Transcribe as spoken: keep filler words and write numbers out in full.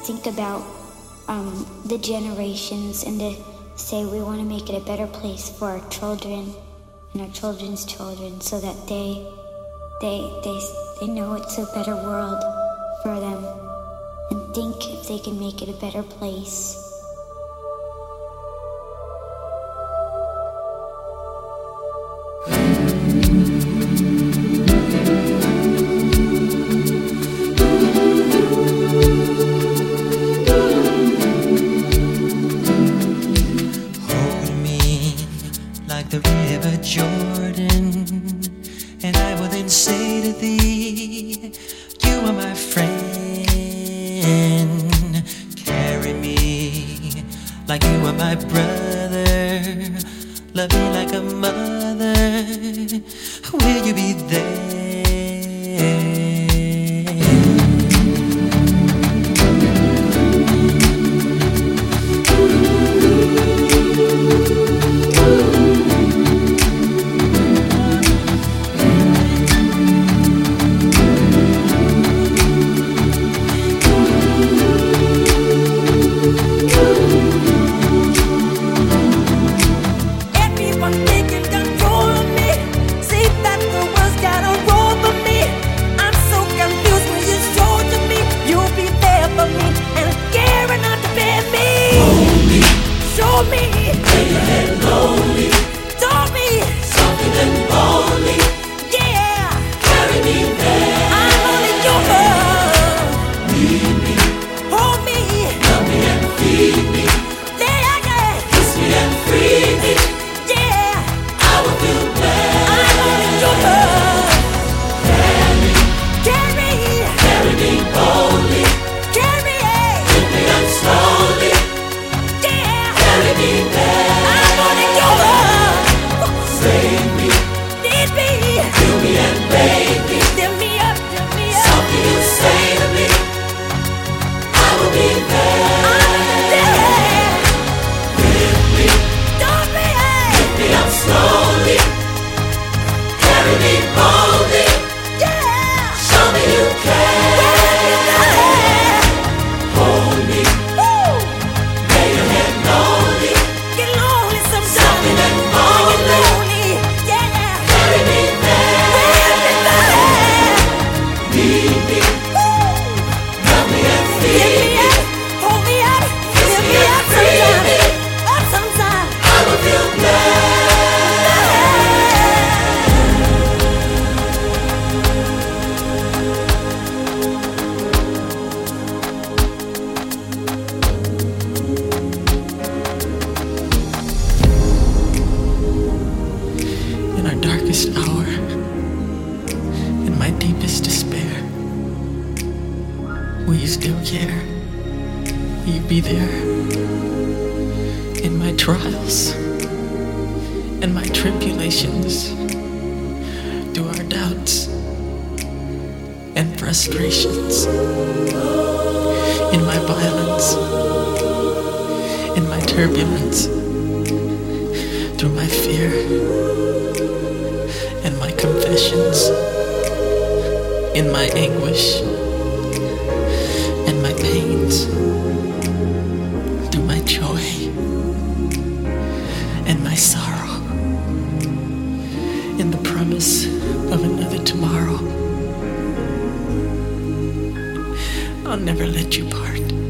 think about um, the generations and to say we want to make it a better place for our children and our children's children, so that they they they they know it's a better world for them, and think if they can make it a better place. The river Jordan, and I will then say to thee, you are my friend. Carry me like you are my brother. Love me like a mother. Will you be there? Hour, in my deepest despair, will you still care? Will you be there? In my trials and my tribulations, through our doubts and frustrations, in my violence, in my turbulence, through my fear and my confessions, in my anguish and my pains, through my joy and my sorrow, in the promise of another tomorrow. I'll never let you part.